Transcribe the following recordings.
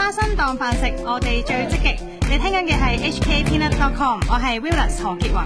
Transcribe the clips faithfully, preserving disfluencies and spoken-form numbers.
開心當飯食，我哋最積極。你聽緊嘅係 H K Peanut dot com， 我係 Willis 何潔雲。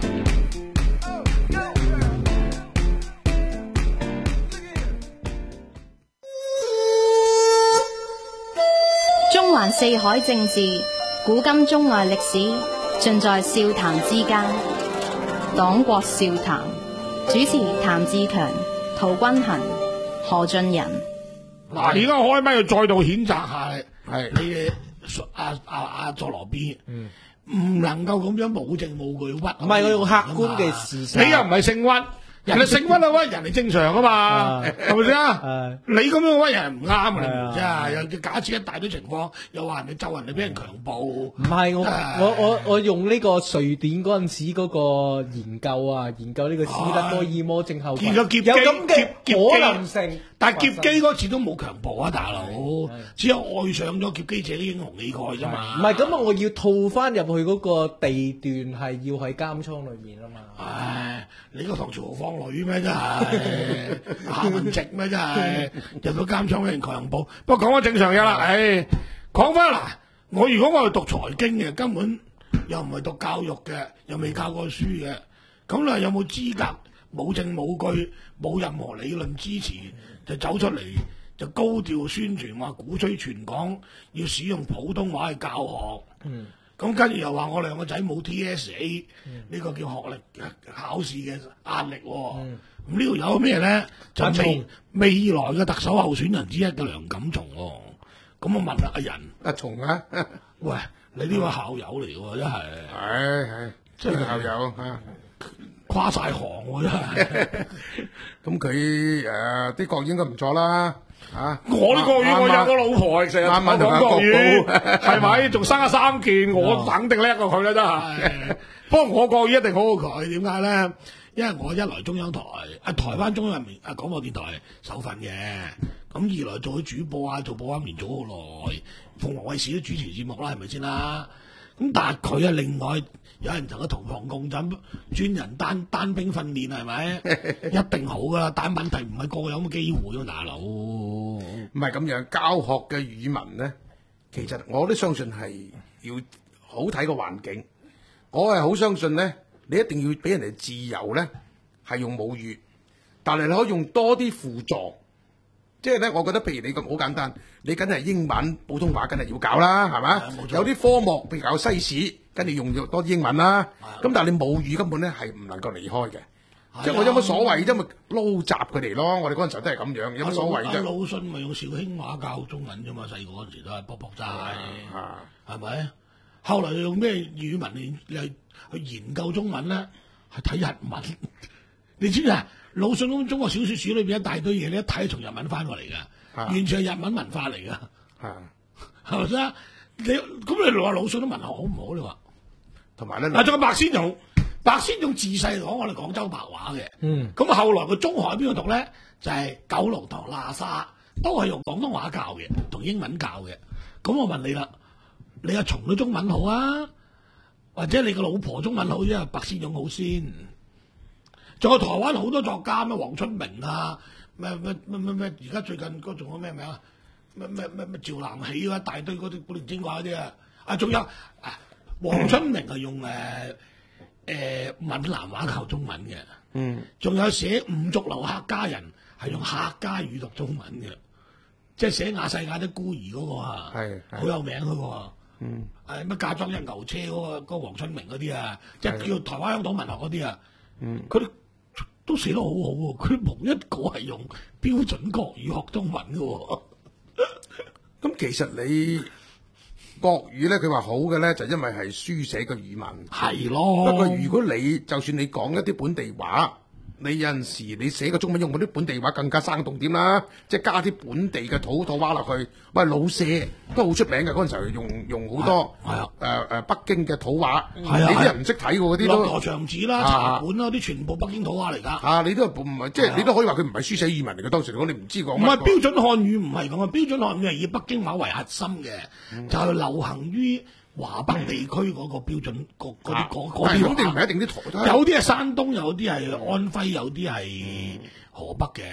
中環四海政治，古今中外歷史，盡在笑談之間。黨國笑談，主持譚志強、陶君行、何俊仁。 嗱，而家開咪要再度譴責下係你嘅阿阿阿佐羅 B， 唔、嗯、能夠咁樣冇證冇據屈， 唔係我用客觀嘅事實， 你又唔係姓屈。人哋姓屈啊屈，人哋正常啊嘛，係咪先啊？你咁樣屈人唔啱啊！你真係又假設一大堆情況，又話人哋咒人哋俾人強暴。唔係我我我我用呢個瑞典嗰陣時嗰個研究啊，研究呢個斯德哥爾摩症候群，有咁嘅可能性。 但係劫機嗰次都冇強暴啊，大佬，只有愛上咗劫機者啲英雄氣概啫嘛。 唔係咁啊，我要套翻入去嗰個地段係要喺監倉裏面啊嘛。 唉，你個唐朝豪放女咩真係夏文汐咩真係入到監倉俾人強暴。不過講翻正常嘢啦，唉，講翻嗱，我如果我係讀財經嘅，根本又唔係讀教育嘅，又未教過書嘅，咁你有冇資格冇證冇據，冇任何理論支持就走出嚟就高調宣傳話鼓吹全港要使用普通話去教學？嗯。咁跟住又話我兩個仔冇 T S A 呢、嗯、個叫學歷考試嘅壓力喎、哦。咁、嗯、呢度有咩咧？就未未來嘅特首候選人之一嘅梁錦松喎、哦。咁我問下阿仁阿松啊， 喂，你呢個校友嚟喎，真係係係，即係校友啊， 跨晒行喎，真係。 咁佢誒啲國語應該唔錯啦。啊！ 我啲國語我有個老婆成日同我講國語，係咪？仲生咗三件，我肯定叻過佢啦，真係。不過我國語一定好過佢，點解咧？因為我一來中央台啊，台灣中央人民啊廣播電台受訓嘅，咁二來做咗主播啊，做播音員做好耐，鳳凰衛視都主持節目啦，係咪先啦？咁但係佢啊，另外有人同佢同房共枕，專人單單兵訓練係咪？一定好噶啦，但係問題唔係個個有咁嘅機會喎，大佬。 唔係咁樣，教學嘅語文咧，其實我都相信係要好睇個環境。我係好相信咧，你一定要俾人哋自由咧，係用母語，但係你可以用多啲輔助。即係咧，我覺得譬如你咁好簡單，你梗係英文、普通話梗係要搞啦，係嘛？有啲科目譬如搞西史，跟住用多啲英文啦。咁但係你母語根本咧係唔能夠離開嘅。即係我有乜所謂？因為撈雜佢哋咯。我哋嗰陣時候都係咁樣，有乜所謂啫？ 阿魯迅咪用紹興話教中文啫嘛，細個嗰陣時都係卜卜齋，係咪？後來用咩語文嚟嚟去研究中文咧？係睇日文。你知唔知啊？魯迅嗰中國小說史裏邊一大堆嘢，你一睇從日文翻過嚟㗎，完全係日文文化嚟㗎，係咪先？你咁你話魯迅啲文學好唔好？你話同埋咧， 嗱，仲有白先勇，白先勇自細講我哋廣州白話嘅，嗯，咁後來佢中學喺邊度讀咧？就係、是、九龍塘喇沙，都係用廣東話教嘅，同英文教嘅。咁我問你啦，你阿松啲中文好啊，或者你個老婆中文好啫？白先勇好先。仲有台灣好多作家咩黃春明啊，咩咩咩咩咩，而家最近嗰仲有咩名啊？咩咩咩咩趙南喜啊，一大堆嗰啲古靈精怪嗰啲啊！啊，仲有啊，黃春明係用誒誒、呃呃、閩南話教中文嘅，嗯，仲有寫五族流客家人係用客家語讀中文嘅，即係寫亞細亞啲孤兒嗰個啊，係好有名嗰個啊，嗯，誒乜嫁妝一牛車嗰、嗰個嗰個黃春明嗰啲啊，即係叫台灣香港文學嗰啲啊，嗯，佢哋。都寫得好好喎，佢冇一個係用標準國語學中文嘅喎。 咁其實你國語咧，佢話好嘅咧，就因為係書寫嘅語文。係咯。不過如果你就算你講一啲本地話，你有陣時你寫個中文用嗰啲本地話更加生動點啦，即係加啲本地嘅土土話落去。喂，老舍都好出名嘅，嗰陣時候用用好多係啊誒誒北京嘅土話，你啲人唔識睇喎嗰啲都。駱駝祥子啦、茶館啦，啲全部北京土話嚟㗎。啊，你都唔係即係你都可以話佢唔係書寫語文嚟嘅，當時嚟講你唔知講乜。唔係標準漢語唔係咁啊，標準漢語係以北京話為核心嘅，嗯、就係流行於華北地區嗰個標準，嗰嗰啲嗰嗰啲。肯定唔係一定啲台，有啲係山東，有啲係安徽，有啲係河北嘅。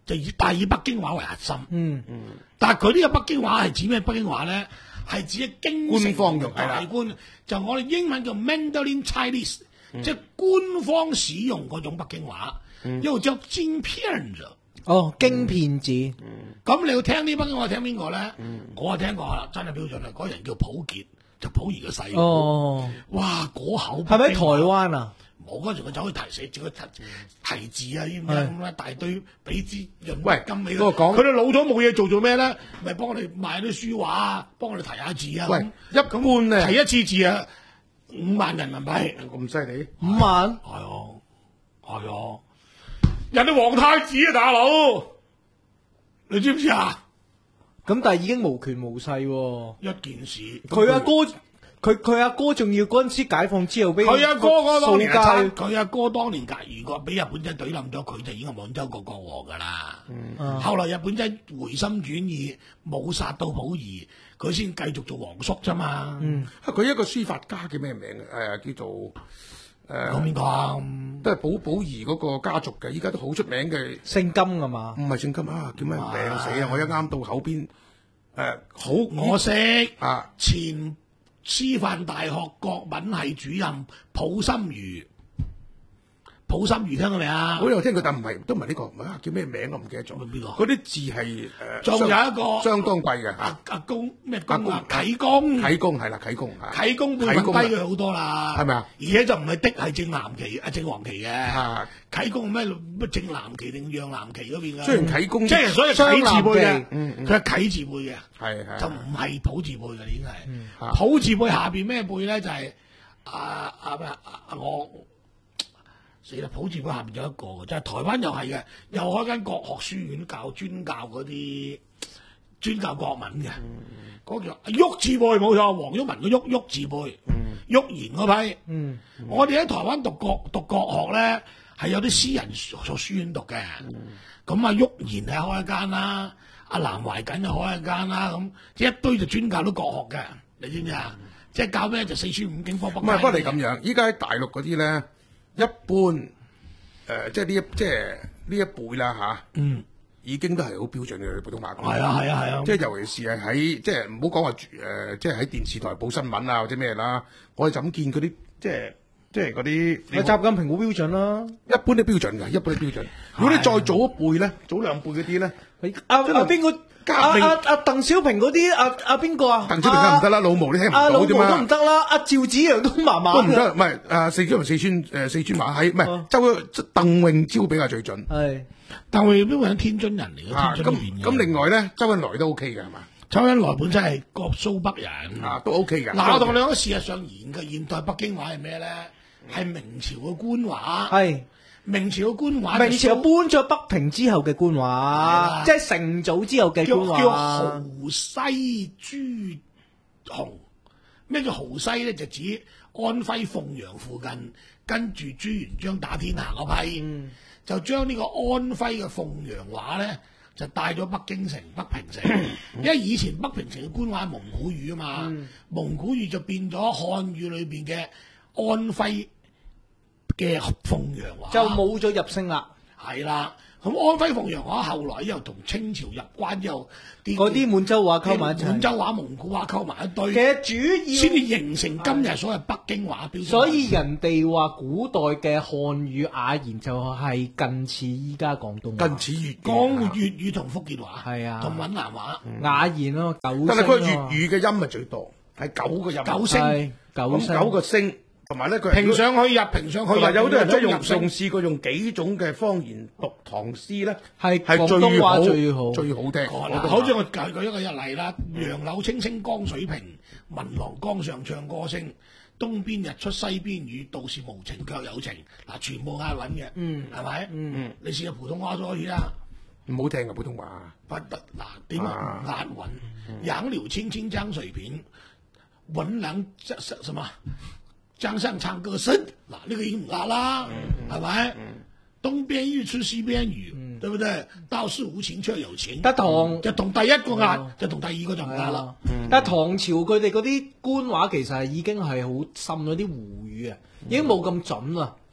就以但以北京話為核心。 嗯嗯。 但係佢呢個北京話係指咩北京話咧？係指京城官方用係啦， 大官就我哋英文叫 Mandarin Chinese，、嗯、即係官方使用嗰種北京話， 嗯、 又叫京片子。 哦，京片子。咁、 嗯、你要聽啲北京話聽邊個咧？嗯、我啊聽過啦，真係標準啦。嗰人叫溥傑，就溥儀嘅細佬。 哦， 哇，嗰口係咪喺台灣啊？ 冇嗰陣佢走去提寫住個提提字啊，知唔知咁啦？大堆俾支潤喂金你。 嗰個講佢哋老咗冇嘢做做咩咧？咪幫我哋賣啲書畫啊，幫我哋提下字啊。 喂，一般咧提一次字啊，五萬人民幣咁犀利？ 五萬係啊係啊，人哋皇太子啊，大佬，你知唔知啊？ 咁但係已經無權無勢喎。 一件事， 佢阿哥。佢佢阿哥仲要嗰陣時解放之後俾佢阿哥嗰當年掃街， 佢阿哥當年隔如果俾日本仔懟冧咗，佢就已經係滿洲國國王噶啦。 嗯、 後來日本仔回心轉意，冇殺到溥儀，佢先繼續做皇叔啫嘛。 嗯， 佢一個書法家叫咩名？誒、呃，叫做誒， 講邊個啊？ 都係溥溥儀嗰個家族嘅，依家都好出名嘅。 姓金㗎嘛？ 唔係姓金啊，叫咩名死啊！我一啱到口邊誒、呃，好我識啊， 前師範大學國文系主任溥心如，溥心如聽過未啊？ 我有聽過，但唔係都唔係呢個，唔係叫咩名我唔記得咗。 邊個？ 嗰啲字係誒， 仲、呃、有一個相當貴嘅阿阿公咩公啊？啟公， 啟公係啦，啟公啊， 啟公輩分低佢好多啦， 係咪啊？ 而且就唔係的係正藍旗啊，正黃旗嘅。 啊， 啟公咩咩正藍旗定讓藍旗嗰邊嘅？ 雖然啟公即係所以啟字輩嘅， 佢係啟字輩嘅， 係係就唔係溥字輩嘅，已經係。 嗯、 溥字輩下邊咩輩咧？就係阿阿咩阿我。死啦！溥字輩下面有一個嘅，就係、是、台灣又係嘅，又開間國學書院教專教嗰啲專教國文嘅，嗰、嗯、叫郁字輩冇錯，黃毓民嘅郁郁字輩，郁賢嗰批。嗯嗯、我哋喺台灣讀國讀國學咧，係有啲私人做書院讀嘅。咁啊、嗯，郁賢係開一間啦，阿南懷瑾又開一間啦，咁即係一堆就專教到國學嘅，你知唔知啊？嗯、即係教咩就四書五經科北。唔係， 不過你咁樣，依家喺大陸嗰啲咧。一般誒、呃，即係呢一即係呢一輩啦嚇，啊、嗯，已經都係好標準嘅普通話。係啊係啊係啊！即係尤其是係喺即係唔好講話誒，即係喺電視台報新聞啊或者咩啦，我哋就咁見嗰啲即係即係嗰啲。 我習近平好標準啦， 一般都標準㗎，一般都標準。如果你再早一輩咧，早兩輩嗰啲咧， 阿阿邊個？阿阿阿鄧小平嗰啲阿阿邊個啊？ 鄧小平梗唔得啦，老毛你聽唔到啫嘛。 阿老毛都唔得啦，阿趙紫陽都麻麻。 都唔得，唔係誒四川四川誒四川話係唔係周鄧穎超比較最準。係鄧穎超係天津人嚟嘅，天津邊嘅。 咁另外咧，周恩來都 OK 嘅係嘛？ 周恩來本身係國蘇北人啊，都 OK 嘅。 嗱，我同你講，事實上現嘅現代北京話係咩咧？係明朝嘅官話。係。明朝嘅官話， 明朝搬咗北平之後嘅官話，即係成祖之後嘅官話。 叫叫濠西朱紅，咩叫濠西咧？就指安徽鳳陽附近，跟住朱元璋打天下嗰批，嗯、就將呢個安徽嘅鳳陽話咧，就帶咗北京城、北平城。嗯、因為以前北平城嘅官話係蒙古語啊嘛，嗯、蒙古語就變咗漢語裏邊嘅安徽嘅鳳陽話就冇咗入聲啦， 係啦。咁安徽鳳陽話後來又同清朝入關之後， 嗰啲滿洲話溝埋一齊， 滿洲話、蒙古話溝埋一堆， 其實主要先至形成今日所謂北京話標準。 所以人哋話古代嘅漢語雅言就係近似依家廣東話， 近似粵講粵語同福建話， 係啊， 同閩南話、 嗯、雅言咯，九聲。 但係佢粵語嘅音係最多，係九個音， 九聲， 九聲，九個聲。同埋咧，佢評上去入，評上去入， 有好多人都用用試過用幾種嘅方言讀唐詩咧， 係係廣東話最好最好聽。 好似我舉舉一個一例啦，楊柳青青江水平，聞郎江上唱歌聲。東邊日出西邊雨，道是無情卻有情。嗱，全部押韻嘅，嗯，係咪？嗯，你試下普通話咗可以啦， 唔好聽嘅普通話。 不得嗱，點押韻？楊柳青青江水平，聞郎什什麼？江上唱歌聲，嗱呢個已經唔押啦，係咪？東邊日出西邊雨，對不對？道是無情卻有情。 但唐就同第一個押，就同第二個就唔押啦。 但係唐朝佢哋嗰啲官話其實係已經係好滲咗啲胡語啊，已經冇咁準啦。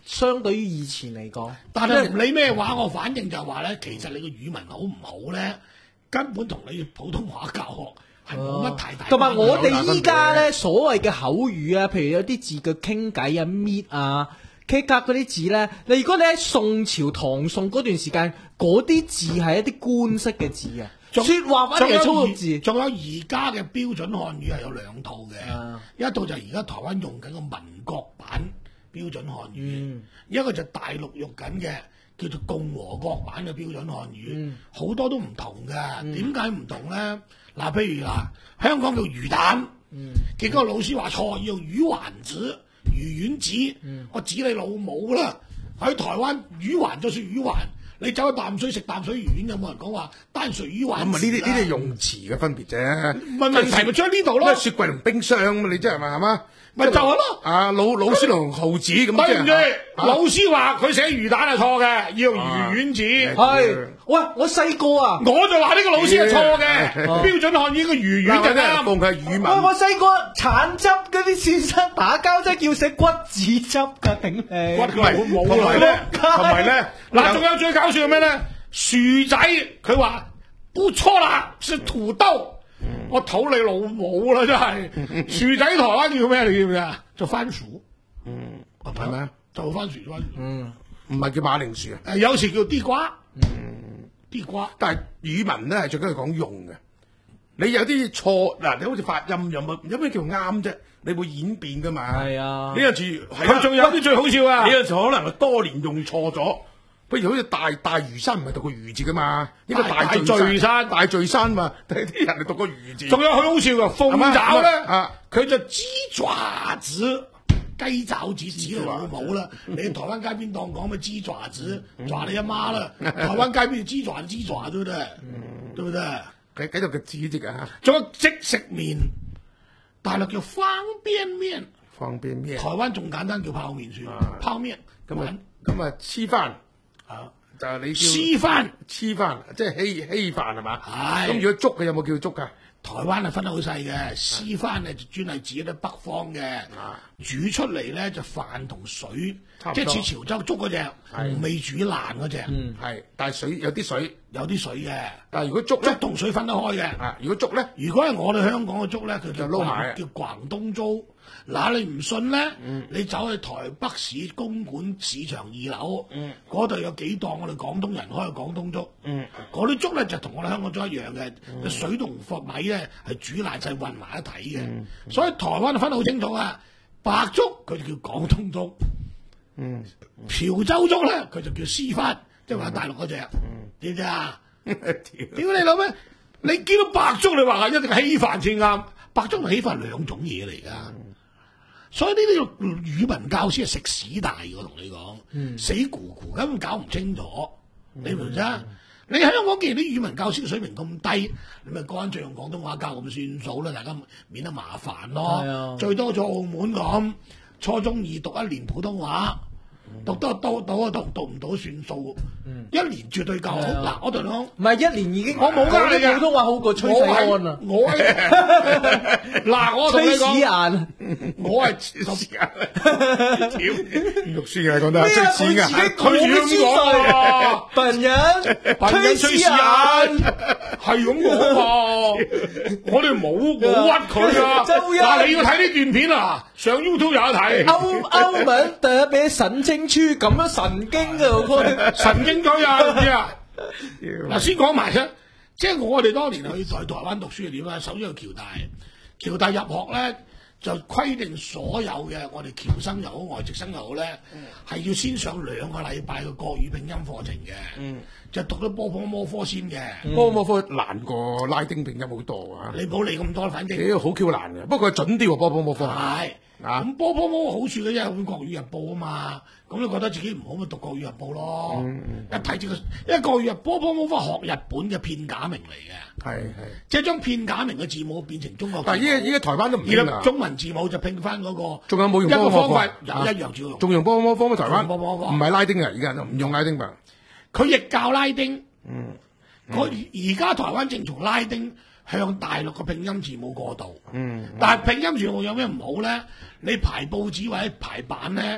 相對於以前嚟講， 但係唔理咩話，我反應就係話咧，其實你個語文好唔好咧，根本同你普通話教學係冇乜太大。 同埋我哋依家咧所謂嘅口語啊，譬如有啲字嘅傾偈啊、搣啊、K 格嗰啲字咧，你如果你喺宋朝、唐宋嗰段時間，嗰啲字係一啲官式嘅字啊。說話反而係粗俗字， 仲有而家嘅標準漢語係有兩套嘅，啊、一套就係而家台灣用緊嘅民國版標準漢語，嗯、一個就大陸用緊嘅叫做共和國版嘅標準漢語，好、嗯、多都唔同嘅。點解唔同咧？嗱，譬如嗱，香港叫魚蛋，嗯、結果老師話錯，要用魚丸子、魚丸子，嗯、我指你老母啦！喺台灣魚環就算魚環。你走去淡水食淡水魚丸，有冇人講話單水魚丸？ 咁啊，呢啲呢啲用詞嘅分別啫。 問問題咪將呢度咯。 咩雪櫃同冰箱嘛？你即係咪係嘛？ 咪就係咯。 啊，老老師同耗子咁。 對唔住，老師話佢寫魚蛋係錯嘅，要用魚丸子。 係，喂，我細個啊， 我就話呢個老師係錯嘅，標準漢語個魚丸就啱。 當佢係語文。 喂，我細個橙汁嗰啲先生打交真係叫寫骨子汁㗎，頂你。 骨冇冇同埋咧，同埋咧，嗱，仲有最搞笑係咩咧？薯仔佢話不錯啦，是土豆。我土你老母啦，真係薯仔台灣叫咩？你知唔知啊？就番薯， 嗯，係咪啊？ 就番薯，番薯， 嗯，唔係叫馬鈴薯啊？ 誒，有時叫地瓜，嗯，地瓜。但係語文咧係最緊要講用嘅。你有啲錯嗱，你好似發音有冇有咩叫啱啫？你會演變噶嘛？係啊，呢個字佢仲有啲最好笑啊！呢個字可能係多年用錯咗。不如好似大大嶼山唔係讀個魚字噶嘛，應該大嶼山大嶼山嘛，但係啲人係讀個魚字。仲有好好笑噶，鳳爪咧，佢就雞爪子，雞爪子指你老母啦！你喺台灣街邊檔講咩雞爪子，抓你阿媽啦！台灣街邊雞爪雞爪，對唔對？對唔對？佢繼續嘅指字啊！仲有即食麵，大陸叫方便麵，方便麵，台灣仲簡單叫泡麵算，泡麵咁啊咁啊黐飯。啊！就係你叫黐飯，黐飯即係稀稀飯係嘛？係。咁如果粥嘅有冇叫粥㗎？台灣係分得好細嘅，黐飯咧就專係指咧北方嘅，煮出嚟咧就飯同水，即係似潮州粥嗰隻，未煮爛嗰隻。嗯，係。但係水有啲水，有啲水嘅。但係如果粥粥同水分得開嘅。啊，如果粥咧，如果係我哋香港嘅粥咧，佢就撈埋叫廣東粥。嗱，你唔信咧？嗯、你走去台北市公館市場二樓，嗰度、嗯、有幾檔我哋廣東人開嘅廣東粥。嗰啲、嗯、粥咧就同我哋香港粥一樣嘅，嗯、水同佛米咧係煮爛晒混埋一體嘅。嗯、所以台灣分得好清楚啊！白粥佢就叫廣東粥，嗯、潮州粥咧佢就叫絲番，即係話大陸嗰隻，知唔知啊？點解你諗咩？你見到白粥你話係一定係稀飯先啱，白粥同稀飯兩種嘢嚟㗎。嗯所以呢啲語文教師係食屎大嘅，我同你講，嗯、死咕咕根本搞唔清楚，嗯、你明唔明啫？你香港既然啲語文教師嘅水平咁低，你咪乾脆用廣東話教咁算數啦，大家免得麻煩咯。啊、最多做澳門咁，初中二讀一年普通話。讀得到到啊讀，讀唔到算數。嗯、一年絕對夠好。嗱、啊，我同你講，唔係一年已經，我冇教你普通話好過崔世安啊！我嗱，我同你講，我係十眼，屌，讀書嘅講得係崔子眼，佢咁講，笨人，笨人崔子眼係咁講喎，我哋冇冇屈佢啊！嗱，你要睇呢段片啊，上 YouTube 有得睇。歐歐文特別神清楚咁樣神經嘅佢，神經咗呀！知啊？嗱，先講埋啫，即係我哋當年去在台灣讀書係點啊？首先去僑大，僑大入學咧就規定所有嘅我哋僑生又好，外籍生又好咧，係、嗯、要先上兩個禮拜嘅國語拼音課程嘅，嗯、就讀咗波波摩科先嘅。嗯、波波摩科難過拉丁拼音好多啊！你唔好理咁多，反正幾好 Q 難嘅，不過佢準啲喎波波摩科。係。咁波波摩好處嘅，因為本國語日報啊嘛，咁你覺得自己唔好咪讀國語日報咯。嗯嗯、一睇住個，因為國語日波波摩科學日本嘅片假名嚟嘅，係係，即係將片假名嘅字母變成中國字母。但係依家依家台灣都唔而家中文字母就拼翻嗰個。仲有冇用波波摩科？一個方法又一樣照用。仲、啊、用波波摩科咩？台灣唔係拉丁嘅，而家都唔用拉丁㗎。佢亦教拉丁。嗯。佢而家台灣正從拉丁向大陸嘅拼音字母過渡，嗯，但係拼音字母有咩唔好咧？你排報紙或者排版咧，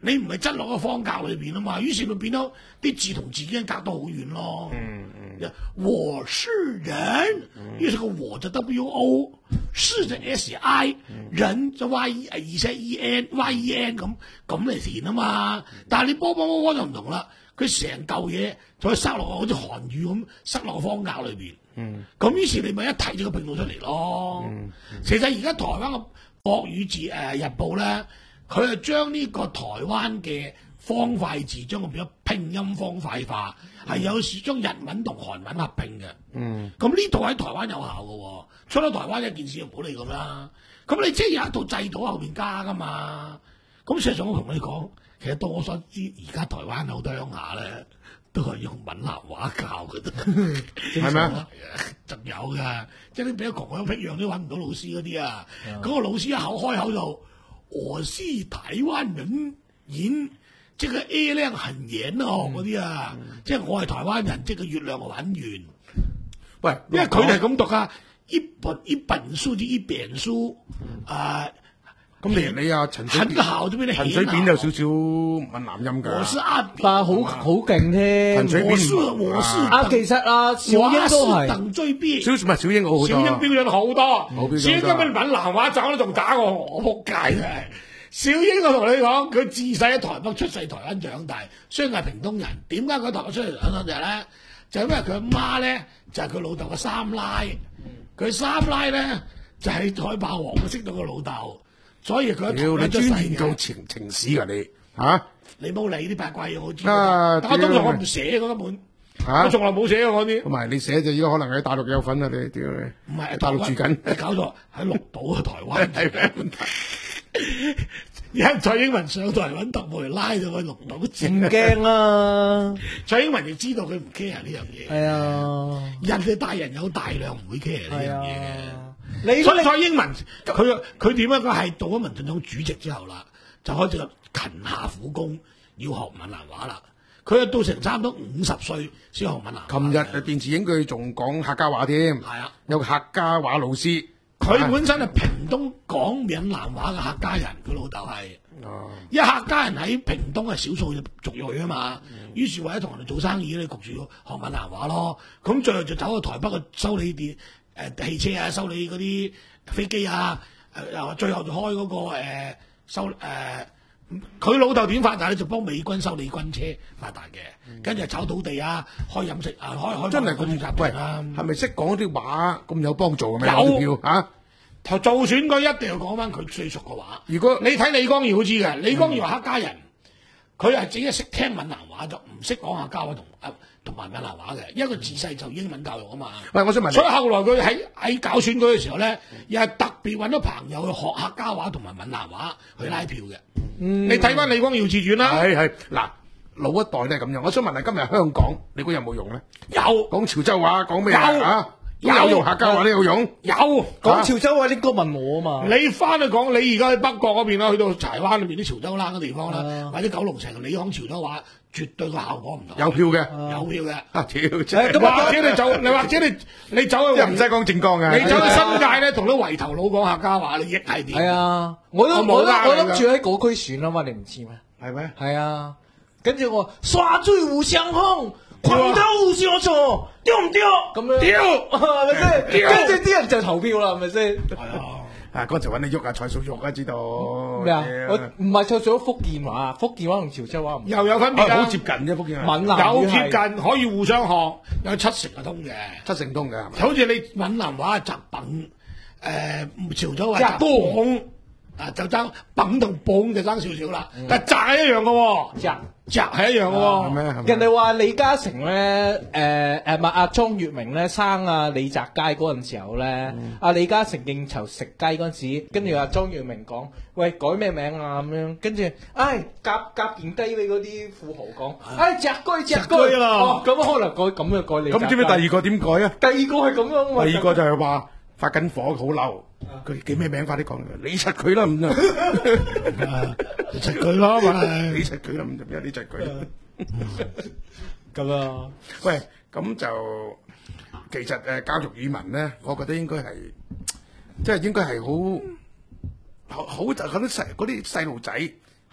你唔係擠落個方格裏邊啊嘛，於是咪變咗啲字同字已經隔得好遠咯。嗯嗯，我是人，於是個我就 W O， 是就 S I， 人就 Y E， 而且 E N Y E N 咁咁嚟填啊嘛。但係你波波波波就唔同啦，佢成嚿嘢就可以塞落好似韓語咁塞落個方格裏邊。嗯，咁於是你咪一睇就個拼到出嚟咯。嗯嗯、其實而家台灣嘅國語字誒、呃、日報咧。佢係將呢個台灣嘅方塊字將佢變咗拼音方塊化，係、嗯、有時將日文同韓文合拼嘅。嗯，咁呢度喺台灣有效嘅喎，出咗台灣一件事就唔好理咁啦。咁你即係有一套制度喺後邊加噶嘛。咁事實上我同你講，其實到我所知，而家台灣好多鄉下咧都係用閩南話教嘅，係咪啊？仲有㗎，即係啲比較窮鄉僻壤都揾唔到老師嗰啲啊。嗰、嗯、個老師一口開口就。我是台灣人，演即係 A 量很嚴哦嗰啲啊，嗯、即係我係台灣人，即係個月亮我揾完。喂，因為佢哋係咁讀啊，一本一本書就一本書，啊、呃， 咁你你啊陳水很好啫咩？ 陳水扁有少少閩南音㗎。 我是阿， 但係好好勁添。 陳水扁我是我是啊，其實啊，小英都係等追邊。 小唔係小英好好多。 小英標準好多。小英根本閩南話講得仲打過我，仆街真係。小英我同你講，佢自細喺台北出世，台灣長大，雖然係屏東人。點解佢喺台北出世長大咧？就係因為佢阿媽咧就係佢老豆嘅三奶，佢三奶咧就係海霸王識到個老豆，所以佢喺台灣出世嘅。 你專做情情史㗎你嚇？ 你冇理啲八卦嘢，我知。啊！但我通常我唔寫嗰根本，我從來冇寫過嗰啲。 同埋你寫就依家可能喺大陸有份啊！你屌你， 唔係大陸住緊， 搞錯喺綠島啊！台灣係咩問題？而家蔡英文上台揾特務嚟拉咗佢綠島， 唔驚啦！ 蔡英文就知道佢唔 care 呢樣嘢。係啊，人哋大人有大量，唔會 care 呢樣嘢嘅。你所以蔡英文佢佢點啊？佢係做咗民進黨主席之後啦，就開始勤下苦功，要學閩南話啦。佢啊到成差唔多五十歲先學閩南話。 琴日電視影佢仲講客家話添。係啊，有個客家話老師。 佢本身係屏東講閩南話嘅客家人，佢老豆係，哦、因為客家人喺屏東係少數族裔啊嘛，嗯、於是為咗同人哋做生意咧，焗住要學閩南話咯。咁最後就走去台北去修理電誒、呃、汽車啊，修理嗰啲飛機啊，誒又最後就開嗰、那個誒、呃、修誒，佢、呃、老豆點發達咧？就幫美軍修理軍車發達嘅，跟住、嗯、炒土地啊，開飲食啊，開開真係咁雜喂啊！係咪識講啲話咁有幫助嘅咩？ 有啊！ 做選舉一定要講翻佢最熟嘅話。 如果你睇李光耀好知嘅，李光耀係客家人，佢係只係識聽閩南話，就唔識講客家話同啊同埋閩南話嘅，因為佢自細就英文教育啊嘛。 喂，我想問你， 所以後來佢喺喺搞選舉嘅時候咧，又係特別揾到朋友去學客家話同埋閩南話去拉票嘅。嗯、你睇翻李光耀自傳啦。 係係嗱，老一代都係咁樣。我想問下，今日香港你估有冇用咧？ 有講潮州話，講咩啊？有有用客家話都有用， 有講潮州話應該問我啊嘛。 你翻去講，你而家去北角嗰邊啦，去到柴灣裏邊啲潮州欄嘅地方啦，或者九龍城，你講潮州話，絕對個效果唔同。 有票嘅， 有票嘅。 啊，屌！ 或者你走，你或者你你走去， 又唔使講正江嘅。 你走去新界咧，同啲圍頭佬講客家話，你亦係點？ 係啊，我都我我諗住喺嗰區選啊嘛，你唔知咩？ 係咩？ 係啊，跟住我耍醉互相兇。狂鬥互相錯，丟唔丟？咁樣丟，係咪先？跟住啲人就投票啦，係咪先？係啊，啊嗰陣揾你喐啊，蔡數喐啊，知道咩啊？我唔係錯咗福建話，福建話同潮州話又有分別㗎， 好接近啫，福建話。 閩南有接近，可以互相學，有七成係通嘅， 七成通嘅係咪？ 好似你閩南話雜品，誒潮州話雜綁，啊就爭餅同綁就爭少少啦，但係雜係一樣嘅喎，雜。雜係一樣嘅喎， 人哋話李嘉誠咧，誒誒，唔係阿莊月明咧生阿李澤楷嗰陣時候咧，阿李嘉誠應酬食雞嗰陣時，跟住阿莊月明講：喂，改咩名啊？咁樣，跟住，唉，夾夾件雞你嗰啲富豪講，唉，澤楷澤楷啦，咁可能改咁就改李澤楷。 咁知唔知第二個點改啊？ 第二個係咁樣啊。 第二個就係話發緊火好嬲。佢叫咩名？快啲講！你柒佢啦，咁啊！你柒佢咯，咪你柒佢啦，唔得，你柒佢。 咁啊， 喂，咁就其實誒教育語文咧，我覺得應該係即係應該係好好好就嗰啲細嗰啲細路仔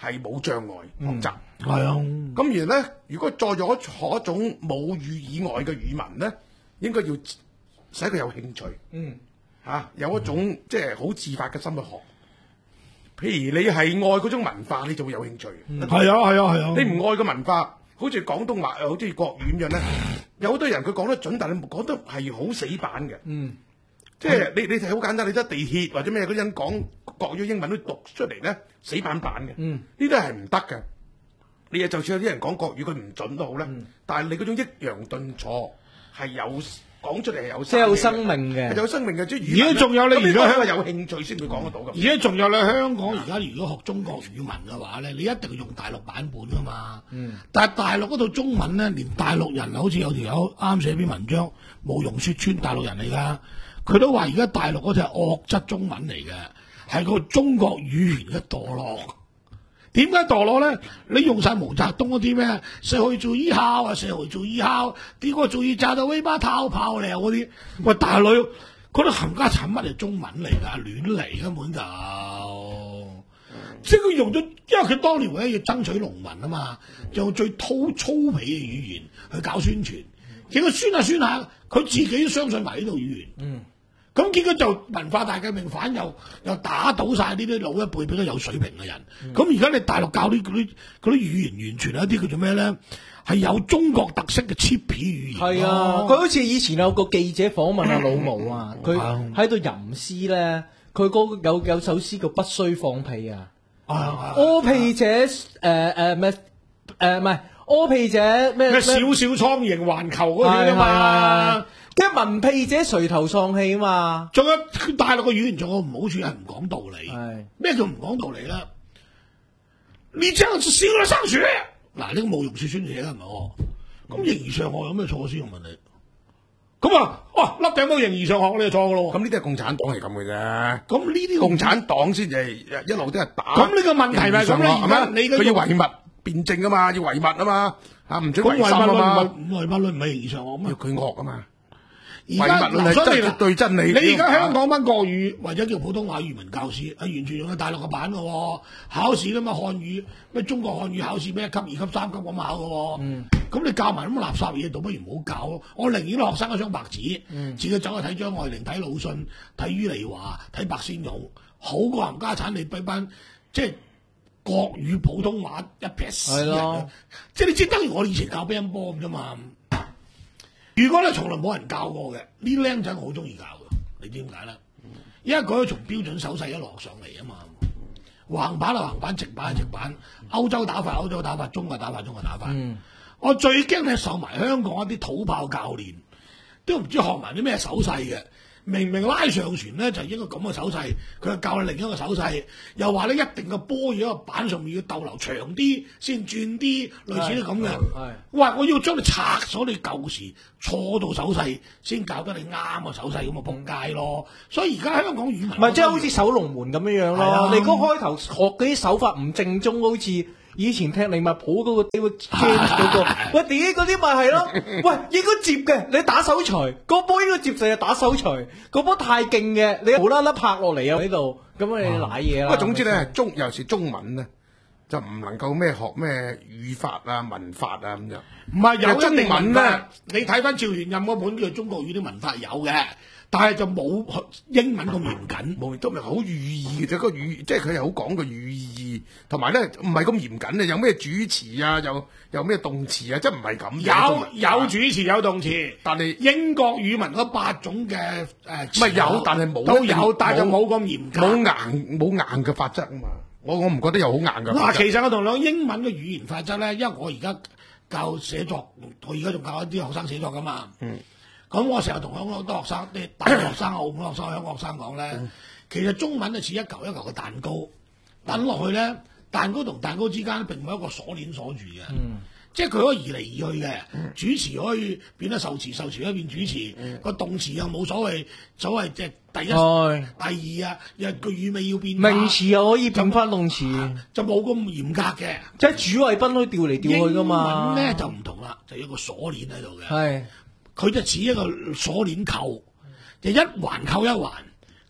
係冇障礙學習。 係啊， 咁而咧，如果再咗學一種母語以外嘅語文咧，應該要使佢有興趣。 嗯， 嚇、啊、有一種即係好自發嘅心去學。譬如你係愛嗰種文化，你就會有興趣。 係啊係啊係啊！ 你唔愛個文化，好似廣東話，好似國語咁樣咧，有好多人佢講得準，但係你講得係好死板嘅。 嗯， 即係你你睇好簡單，你得地鐵或者咩嗰啲人講國語英文都讀出嚟咧，死板板嘅。 嗯， 呢啲係唔得嘅。你又就算有啲人講國語佢唔準都好咧， 嗯、 但係你嗰種抑揚頓挫係有講出嚟係有即係有生命嘅， 係有生命嘅。即係而家仲有你而家香港有興趣先會講得到嘅。 而家仲有你香港而家如果學中國語文嘅話咧，你一定要用大陸版本噶嘛。嗯。但係大陸嗰套中文咧，連大陸人好似有條友啱寫篇文章，慕容雪村大陸人嚟㗎，佢都話而家大陸嗰隻係惡質中文嚟嘅，係個中國語言嘅墮落。點解墮落咧？你用晒毛澤東嗰啲咩社會主義好啊，社會主義好，帝國主義炸到尾巴逃跑了嗰啲，喂大佬，嗰啲冚家產乜係中文嚟㗎？亂嚟根本就，即係佢用咗，因為佢當年咧要爭取農民啊嘛，就用最粗粗鄙嘅語言去搞宣傳，結果宣下宣下，佢自己都相信埋呢套語言。嗯。咁結果就文化大革命反又又打倒晒呢啲老一輩比較有水平嘅人。咁而家你大陸教啲嗰啲嗰啲語言完全係一啲叫做咩咧？係有中國特色嘅 cheap 語言。 係啊，佢好似以前有個記者訪問阿老毛啊，佢喺度吟詩咧，佢嗰有有首詩叫不須放屁啊。屙屁者誒誒咩誒唔係屙屁者咩咩小小蒼蠅環球嗰啲啊嘛。 即係聞屁者垂頭喪氣啊嘛！ 仲有大陸嘅語言仲有唔好處係唔講道理。 係咩叫唔講道理咧？你這樣子小了上學，嗱呢個慕容雪村寫嘅係咪？咁形而上學有咩錯先？我問你。咁啊，哇笠頂帽形而上學你就錯嘅咯。 咁呢啲係共產黨係咁嘅啫。 咁呢啲共產黨先至係一路都係打。 咁呢個問題咪咁咧？而家你佢要唯物辯證啊嘛，要唯物啊嘛，嚇唔准唯心啊嘛。 唯物論唔係形而上學咩？ 要佢惡啊嘛。 而家嗱，所以你對真理， 你而家香港班國語或者叫普通話語文教師，係完全用喺大陸嘅版嘅喎。考試咧嘛，漢語咩中國漢語考試咩一級、二級、三級咁考嘅喎。嗯。咁你教埋咁垃圾嘢，倒不如唔好教咯。我寧願學生一張白紙，嗯、自己走去睇張愛玲、睇魯迅、睇于梨華、睇白先勇，好過冚家產你俾班即係國語普通話一撇屎人。係咯。即係你知等於我以前教乒乓波咁啫嘛。如果咧從來冇人教過嘅，呢啲僆仔我好中意教嘅，你知點解咧？因為佢從標準手勢一落上嚟啊嘛，橫板係橫板，直板係直板，歐洲打法歐洲打法，中國打法中國打法。嗯、我最驚你受埋香港一啲土炮教練，都唔知學埋啲咩手勢嘅。明明拉上旋咧就應該咁嘅手勢，佢又教你另一個手勢，又話咧一定個波要喺個板上面要逗留長啲先轉啲，類似啲咁嘅。係，哇！我要將你拆咗你舊時錯到手勢，先教得你啱嘅手勢咁啊，仆街咯！所以而家香港語文唔係即係好似守龍門咁樣樣咯。啊、你嗰開頭學嗰啲手法唔正宗，好似以前踢利物浦嗰個屌 James 嗰個，喂屌嗰啲咪係咯？喂應該接嘅，你打手錘，個波應該接就係打手錘，個波太勁嘅，你無啦啦拍落嚟啊呢度，咁你瀨嘢啦。不過總之咧，中尤其是中文咧，就唔能夠咩學咩語法啊、文法啊咁樣。 唔係有中文咧，你睇翻趙元任嗰本叫《中國語啲文法》有嘅。但係就冇英文咁嚴謹， 冇都咪好寓意嘅啫。個語即係佢又好講個寓意，同埋咧唔係咁嚴謹啊。有咩主詞啊，有有咩動詞啊，即係唔係咁。 有有主詞有動詞， 但係英國語文嗰八種嘅誒， 唔係有，但係冇都有，但係就冇咁嚴謹， 冇硬冇硬嘅法則啊嘛。我我唔覺得有好硬嘅。 嗱，其實我同你講英文嘅語言法則咧，因為我而家教寫作，我而家仲教一啲學生寫作噶嘛。嗯。咁我成日同香港多學生、啲大學學生、澳門學生、香港學生講咧，其實中文就似一嚿一嚿嘅蛋糕，等落去咧，蛋糕同蛋糕之間並冇一個鎖鏈鎖住嘅，嗯、即係佢可以移嚟移去嘅，嗯、主詞可以變得受詞，受詞可以變主詞，個、嗯、動詞又冇所謂，所謂即係第一、哎、第二啊，又個語尾要變， 名詞又可以變翻動詞， 就冇咁嚴格嘅， 即係主謂賓可以調嚟調去噶嘛。 英文咧就唔同啦，就有個鎖鏈喺度嘅。 係。 佢就似一個鎖鏈扣，就一環扣一環，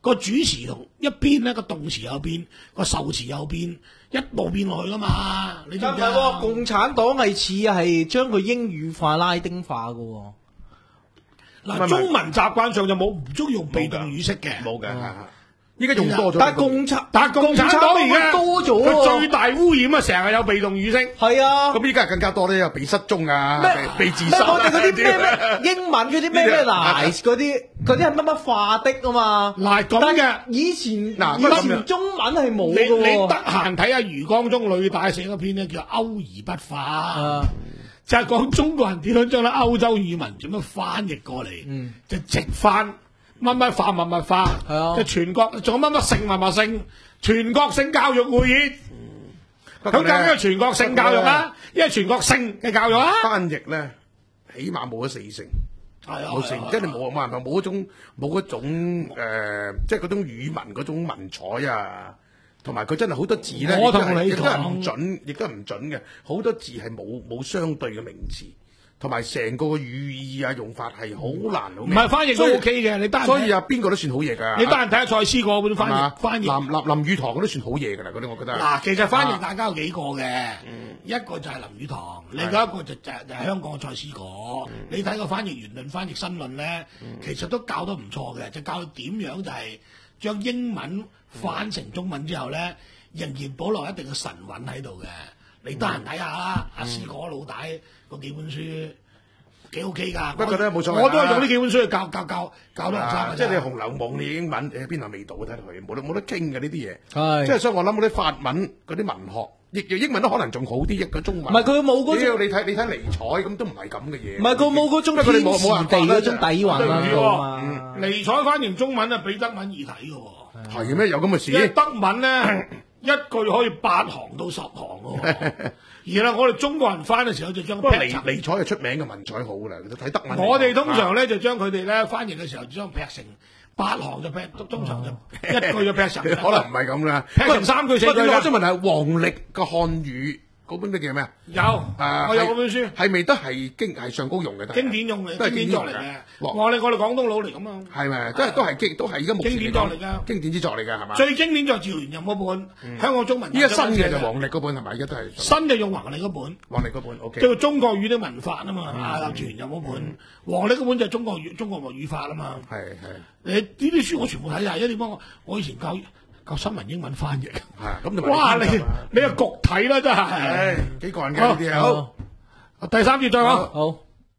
個主詞同一邊咧個動詞有變，個受詞有變，一路變落去噶嘛。你知唔知啊？ 共產黨係似係將佢英語化、拉丁化噶。 嗱，中文習慣上就冇唔中意用被動語式嘅， 冇嘅。依家用多咗， 但係共產但係共產黨而家多咗， 佢最大污染啊，成日有被動語式。 係啊， 咁依家更加多咧，有被失蹤啊，被自殺。 我哋嗰啲咩咩英文嗰啲咩咩 nice 嗰啲，嗰啲係乜乜化的啊嘛。 嗱咁嘅， 以前嗱以前中文係冇嘅喎。 你你得閒睇下余光中女大寫嗰篇咧，叫歐而不化。就係講中國人點樣將啲歐洲語文點樣翻譯過嚟，嗯、就直翻乜乜化乜乜化，啊、就全國仲有乜乜性乜乜性，全國性教育會議。咁究竟係全國性教育啊，因為全國性嘅教育啊？ 翻譯咧，起碼冇咗四成，冇成，即係冇冇冇冇嗰種冇嗰種誒，即係嗰種語文嗰種文采啊。同埋佢真係好多字咧， 我同你亦都係唔準，亦都係唔準嘅。好多字係冇冇相對嘅名詞，同埋成個語意啊用法係好難好。唔係翻譯都 OK 嘅，你單所以啊，邊個都算好嘢㗎。 你單睇下蔡思嗰本翻譯，翻譯林林林語堂嗰都算好嘢㗎啦，嗰啲我覺得。 嗱，其實翻譯大家有幾個嘅，一個就係林語堂，另外一個就就就係香港嘅蔡思嗰。你睇個翻譯原論、翻譯新論咧，其實都教得唔錯嘅，就教點樣就係將英文翻成中文之後咧，仍然保留一定嘅神韻喺度嘅。你得閒睇下啦，阿思果老大嗰幾本書幾 OK 㗎。 不過咧冇錯， 我都係用呢幾本書去教教教教啲學生。 即係你《紅樓夢》你英文誒邊度味道睇到佢，冇得冇得傾嘅呢啲嘢。係，即係所以我諗嗰啲法文嗰啲文學，譯英文都可能仲好啲，譯咗中文。唔係佢冇嗰種， 你睇你睇尼采咁都唔係咁嘅嘢。唔係佢冇嗰種天時地嗰種底蘊啊嘛。尼采翻譯中文啊，比德文易睇嘅喎。 係咩？有咁嘅事？ 因為德文咧一句可以八行到十行喎，而啦我哋中國人翻嘅時候就將。不過尼尼采係出名嘅文采好啦，睇德文。 我哋通常咧就將佢哋咧翻譯嘅時候將劈成八行就劈，通常就一句就劈成。 可能唔係咁啦， 劈成三句四句。 我想問下黃歷嘅漢語。嗰本咩叫咩啊？ 有，我有嗰本書， 係咪都係經係上高用嘅？ 經典用嘅，經典作嚟嘅。我哋我哋廣東佬嚟咁啊。係咪？都係都係經都係而家目前經典作嚟㗎，經典之作嚟㗎係嘛？最經典就係趙元任嗰本香港中文。依家新嘅就黃歷嗰本係咪？依家都係新就用黃歷嗰本。黃歷嗰本 OK。叫中國語的文法啊嘛，啊趙元任嗰本，黃歷嗰本就係中國語中國語法啊嘛。係係。誒呢啲書我全部睇晒，因為點講？我以前教。教新聞英文翻譯，係咁就哇！你你個局睇啦，真係，幾個人嘅呢啲啊！好，第三節再講。好，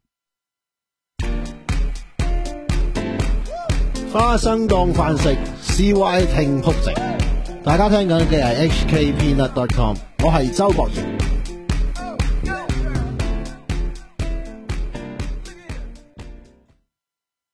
花生當飯食 ，C Y 聽曲直。大家聽緊嘅係 H K Peanut dot com， 我係周博賢。